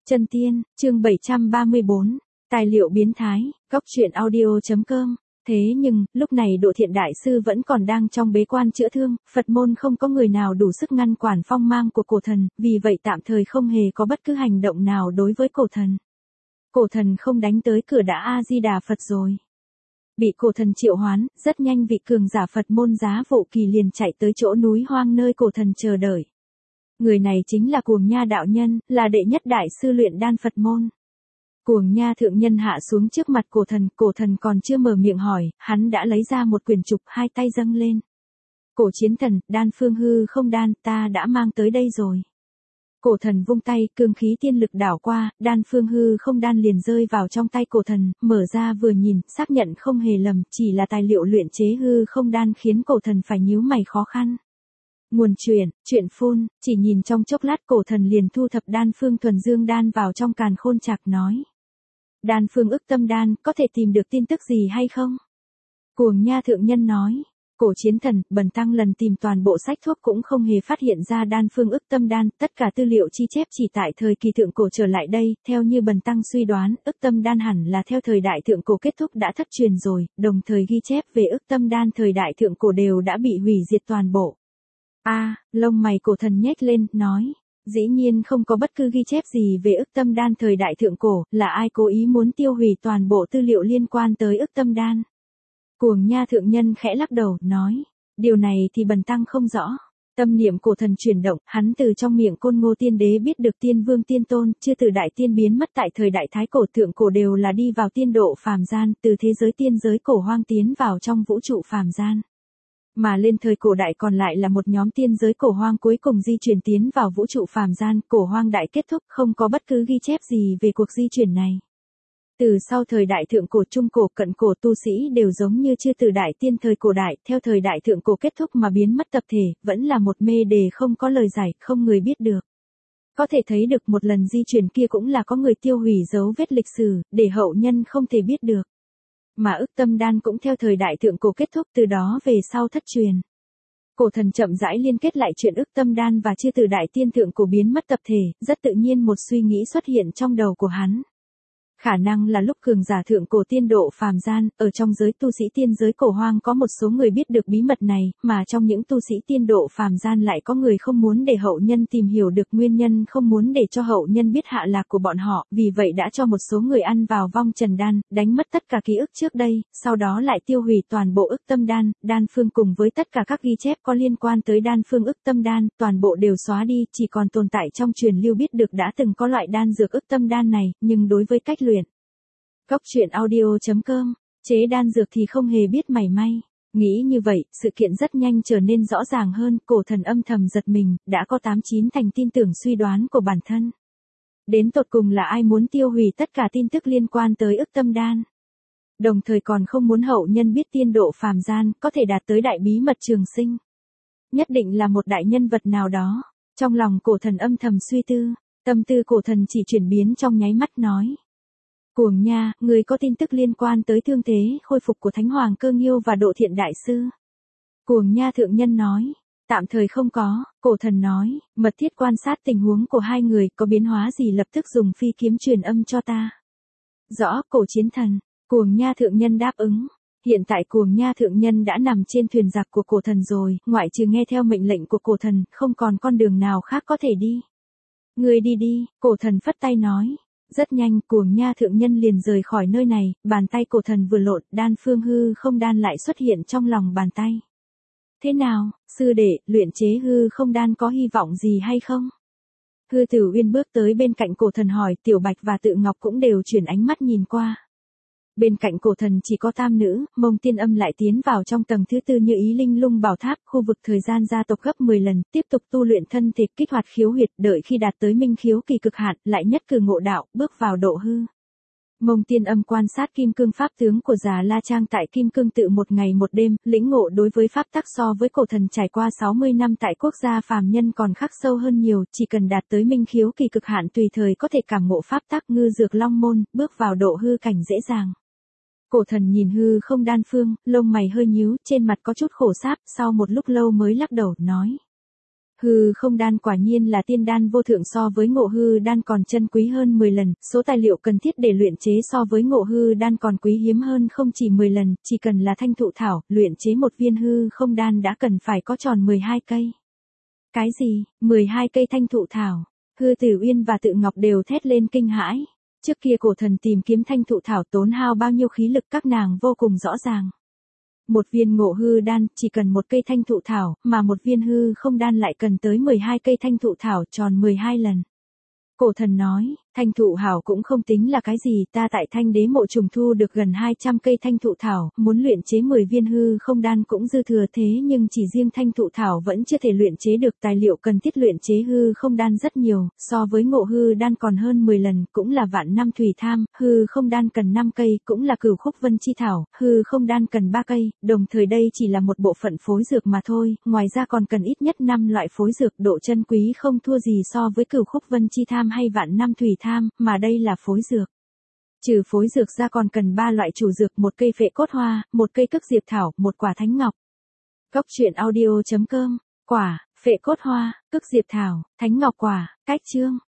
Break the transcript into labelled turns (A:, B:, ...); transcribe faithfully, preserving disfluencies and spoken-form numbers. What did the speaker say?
A: Chân tiên, chương bảy trăm ba mươi bốn, tài liệu biến thái, góc truyện audio chấm com. Thế nhưng, lúc này Độ Thiện Đại Sư vẫn còn đang trong bế quan chữa thương, Phật môn không có người nào đủ sức ngăn quản phong mang của cổ thần, vì vậy tạm thời không hề có bất cứ hành động nào đối với cổ thần. Cổ thần không đánh tới cửa đã A-di-đà Phật rồi. Bị cổ thần triệu hoán, rất nhanh vị cường giả Phật môn Giá Vô Kỳ liền chạy tới chỗ núi hoang nơi cổ thần chờ đợi. Người này chính là Cuồng Nha đạo nhân, là đệ nhất đại sư luyện đan Phật môn. Cuồng Nha thượng nhân hạ xuống trước mặt cổ thần, cổ thần còn chưa mở miệng hỏi, hắn đã lấy ra một quyển trục, hai tay dâng lên. Cổ chiến thần, đan phương hư không đan, ta đã mang tới đây rồi. Cổ thần vung tay, cương khí tiên lực đảo qua, đan phương hư không đan liền rơi vào trong tay cổ thần, mở ra vừa nhìn, xác nhận không hề lầm, chỉ là tài liệu luyện chế hư không đan khiến cổ thần phải nhíu mày khó khăn. Nguồn truyền, chuyện phun, chỉ nhìn trong chốc lát cổ thần liền thu thập đan phương thuần dương đan vào trong càn khôn trạc nói. Đan phương ức tâm đan, có thể tìm được tin tức gì hay không? Cuồng Nha thượng nhân nói. Cổ chiến thần, bần tăng lần tìm toàn bộ sách thuốc cũng không hề phát hiện ra đan phương ức tâm đan, tất cả tư liệu chi chép chỉ tại thời kỳ thượng cổ trở lại đây, theo như bần tăng suy đoán, ức tâm đan hẳn là theo thời đại thượng cổ kết thúc đã thất truyền rồi, đồng thời ghi chép về ức tâm đan thời đại thượng cổ đều đã bị hủy diệt toàn bộ. A, lông mày cổ thần nhếch lên, nói, dĩ nhiên không có bất cứ ghi chép gì về ức tâm đan thời đại thượng cổ, là ai cố ý muốn tiêu hủy toàn bộ tư liệu liên quan tới ức tâm đan. Cuồng Nha thượng nhân khẽ lắc đầu, nói, điều này thì bần tăng không rõ. Tâm niệm cổ thần chuyển động, hắn từ trong miệng Côn Ngô Tiên Đế biết được Tiên Vương Tiên Tôn, chưa từ đại tiên biến mất tại thời đại thái cổ thượng cổ đều là đi vào tiên độ phàm gian, từ thế giới tiên giới cổ hoang tiến vào trong vũ trụ phàm gian. Mà lên thời cổ đại còn lại là một nhóm tiên giới cổ hoang cuối cùng di chuyển tiến vào vũ trụ phàm gian, cổ hoang đại kết thúc, không có bất cứ ghi chép gì về cuộc di chuyển này. Từ sau thời đại thượng cổ trung cổ cận cổ tu sĩ đều giống như chưa từ đại tiên thời cổ đại, theo thời đại thượng cổ kết thúc mà biến mất tập thể, vẫn là một mê đề không có lời giải, không người biết được. Có thể thấy được một lần di chuyển kia cũng là có người tiêu hủy dấu vết lịch sử, để hậu nhân không thể biết được. Mà ức tâm đan cũng theo thời đại thượng cổ kết thúc từ đó về sau thất truyền. Cổ thần chậm rãi liên kết lại chuyện ức tâm đan và chưa từ đại tiên thượng cổ biến mất tập thể, rất tự nhiên một suy nghĩ xuất hiện trong đầu của hắn. Khả năng là lúc cường giả thượng cổ tiên độ phàm gian, ở trong giới tu sĩ tiên giới cổ hoang có một số người biết được bí mật này, mà trong những tu sĩ tiên độ phàm gian lại có người không muốn để hậu nhân tìm hiểu được nguyên nhân, không muốn để cho hậu nhân biết hạ lạc của bọn họ, vì vậy đã cho một số người ăn vào vong trần đan, đánh mất tất cả ký ức trước đây, sau đó lại tiêu hủy toàn bộ ức tâm đan, đan phương cùng với tất cả các ghi chép có liên quan tới đan phương ức tâm đan, toàn bộ đều xóa đi, chỉ còn tồn tại trong truyền lưu biết được đã từng có loại đan dược ức tâm đan này, nhưng đối với cách luyện. Góc truyện audio chấm com, chế đan dược thì không hề biết mảy may. Nghĩ như vậy, sự kiện rất nhanh trở nên rõ ràng hơn, cổ thần âm thầm giật mình, đã có tám chín thành tin tưởng suy đoán của bản thân. Đến tột cùng là ai muốn tiêu hủy tất cả tin tức liên quan tới ức tâm đan. Đồng thời còn không muốn hậu nhân biết tiên độ phàm gian, có thể đạt tới đại bí mật trường sinh. Nhất định là một đại nhân vật nào đó. Trong lòng cổ thần âm thầm suy tư, tâm tư cổ thần chỉ chuyển biến trong nháy mắt nói. Cuồng Nha, người có tin tức liên quan tới thương thế, khôi phục của Thánh Hoàng Cơ Nghiêu và Độ Thiện Đại Sư. Cuồng Nha thượng nhân nói, tạm thời không có, cổ thần nói, mật thiết quan sát tình huống của hai người, có biến hóa gì lập tức dùng phi kiếm truyền âm cho ta. Rõ, cổ chiến thần, Cuồng Nha thượng nhân đáp ứng. Hiện tại Cuồng Nha thượng nhân đã nằm trên thuyền giặc của cổ thần rồi, ngoại trừ nghe theo mệnh lệnh của cổ thần, không còn con đường nào khác có thể đi. Người đi đi, cổ thần phất tay nói. Rất nhanh, Cuồng Nha thượng nhân liền rời khỏi nơi này, bàn tay cổ thần vừa lộn, đan phương hư không đan lại xuất hiện trong lòng bàn tay. Thế nào, sư đệ, luyện chế hư không đan có hy vọng gì hay không? Hư Tử Uyên bước tới bên cạnh cổ thần hỏi, Tiểu Bạch và Tự Ngọc cũng đều chuyển ánh mắt nhìn qua. Bên cạnh cổ thần chỉ có tam nữ, Mông Tiên Âm lại tiến vào trong tầng thứ tư như ý linh lung bảo tháp, khu vực thời gian gia tộc gấp mười lần, tiếp tục tu luyện thân thể, kích hoạt khiếu huyệt, đợi khi đạt tới minh khiếu kỳ cực hạn, lại nhất cử ngộ đạo, bước vào độ hư. Mông Tiên Âm quan sát kim cương pháp tướng của Già La Trang tại kim cương tự một ngày một đêm, lĩnh ngộ đối với pháp tắc so với cổ thần trải qua sáu mươi năm tại quốc gia phàm nhân còn khắc sâu hơn nhiều, chỉ cần đạt tới minh khiếu kỳ cực hạn tùy thời có thể cảm ngộ pháp tắc ngư dược long môn, bước vào độ hư cảnh dễ dàng. Cổ thần nhìn hư không đan phương, lông mày hơi nhíu, trên mặt có chút khổ sáp, sau một lúc lâu mới lắc đầu, nói. Hư không đan quả nhiên là tiên đan vô thượng, so với ngộ hư đan còn chân quý hơn mười lần, số tài liệu cần thiết để luyện chế so với ngộ hư đan còn quý hiếm hơn không chỉ mười lần, chỉ cần là thanh thụ thảo, luyện chế một viên hư không đan đã cần phải có tròn mười hai cây. Cái gì, mười hai cây thanh thụ thảo? Hư Tử Uyên và Tự Ngọc đều thét lên kinh hãi. Trước kia cổ thần tìm kiếm thanh thụ thảo tốn hao bao nhiêu khí lực các nàng vô cùng rõ ràng. Một viên ngộ hư đan chỉ cần một cây thanh thụ thảo, mà một viên hư không đan lại cần tới mười hai cây thanh thụ thảo tròn mười hai lần. Cổ thần nói, thanh thụ hảo cũng không tính là cái gì, ta tại Thanh Đế mộ trùng thu được gần hai trăm cây thanh thụ thảo, muốn luyện chế mười viên hư không đan cũng dư thừa, thế nhưng chỉ riêng thanh thụ thảo vẫn chưa thể luyện chế được, tài liệu cần thiết luyện chế hư không đan rất nhiều, so với ngộ hư đan còn hơn mười lần, cũng là vạn năm thủy tham, hư không đan cần năm cây, cũng là cửu khúc vân chi thảo, hư không đan cần ba cây, đồng thời đây chỉ là một bộ phận phối dược mà thôi, ngoài ra còn cần ít nhất năm loại phối dược, độ chân quý không thua gì so với cửu khúc vân chi tham hay vạn năm thủy tham, mà đây là phối dược. Trừ phối dược ra còn cần ba loại chủ dược, một cây phệ cốt hoa, một cây cức diệp thảo, một quả thánh ngọc. Góc truyện audio chấm com, quả, phệ cốt hoa, cức diệp thảo, thánh ngọc quả, cách chương.